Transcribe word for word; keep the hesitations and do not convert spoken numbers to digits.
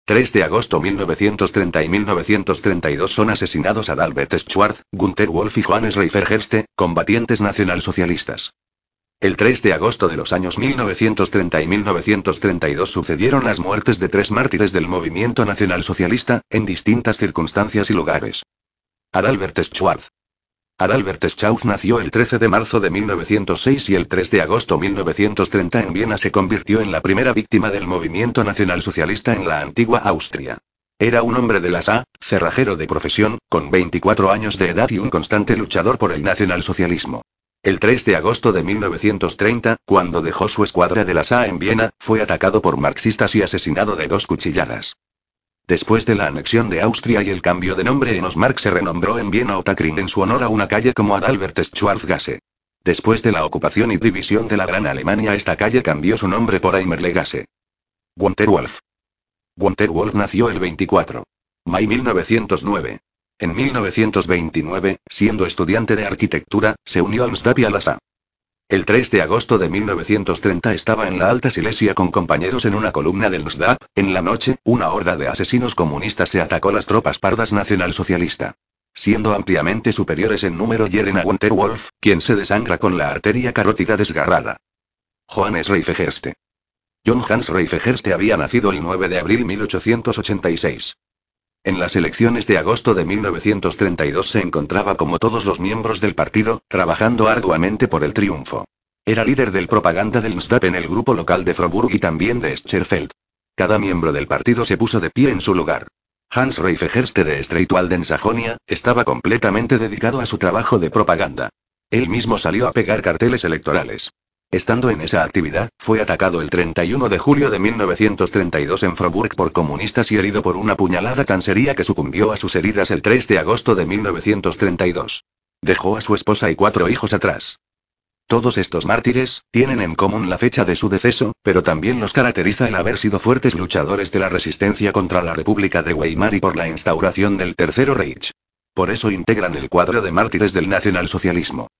tres de agosto mil novecientos treinta y mil novecientos treinta y dos son asesinados Adalbert Schwarz, Günter Wolf y Johannes Reifergerste, combatientes nacionalsocialistas. El tres de agosto de los años mil novecientos treinta y mil novecientos treinta y dos sucedieron las muertes de tres mártires del movimiento nacionalsocialista, en distintas circunstancias y lugares. Adalbert Schwarz. Adalbert Schwarz nació el trece de marzo de mil novecientos seis y el tres de agosto de mil novecientos treinta en Viena se convirtió en la primera víctima del movimiento nacionalsocialista en la antigua Austria. Era un hombre de la S A, cerrajero de profesión, con veinticuatro años de edad y un constante luchador por el nacionalsocialismo. El tres de agosto de mil novecientos treinta, cuando dejó su escuadra de la S A en Viena, fue atacado por marxistas y asesinado de dos cuchilladas. Después de la anexión de Austria y el cambio de nombre en Osmark se renombró en Viena Ottakring en su honor a una calle como Adalbert Schwarz-Gasse. Después de la ocupación y división de la Gran Alemania esta calle cambió su nombre por Eimerle-Gasse. Günter Wolf. Günter Wolf nació el veinticuatro de mayo de mil novecientos nueve. En mil novecientos veintinueve, siendo estudiante de arquitectura, se unió al NSDAP y a la S A. El tres de agosto de mil novecientos treinta estaba en la Alta Silesia con compañeros en una columna del NSDAP. En la noche, una horda de asesinos comunistas se atacó las tropas pardas nacionalsocialista. Siendo ampliamente superiores en número hieren a Günter Wolf, quien se desangra con la arteria carótida desgarrada. Johannes Reifergerste. John Hans Reifergerste había nacido el nueve de abril de mil ochocientos ochenta y seis. En las elecciones de agosto de mil novecientos treinta y dos se encontraba como todos los miembros del partido, trabajando arduamente por el triunfo. Era líder del propaganda del NSDAP en el grupo local de Froburg y también de Scherfeld. Cada miembro del partido se puso de pie en su lugar. Hans Reifergerste de Streitwalden, Sajonia, estaba completamente dedicado a su trabajo de propaganda. Él mismo salió a pegar carteles electorales. Estando en esa actividad, fue atacado el treinta y uno de julio de mil novecientos treinta y dos en Froburg por comunistas y herido por una puñalada tan seria que sucumbió a sus heridas el tres de agosto de mil novecientos treinta y dos. Dejó a su esposa y cuatro hijos atrás. Todos estos mártires tienen en común la fecha de su deceso, pero también los caracteriza el haber sido fuertes luchadores de la resistencia contra la República de Weimar y por la instauración del Tercero Reich. Por eso integran el cuadro de mártires del nacionalsocialismo.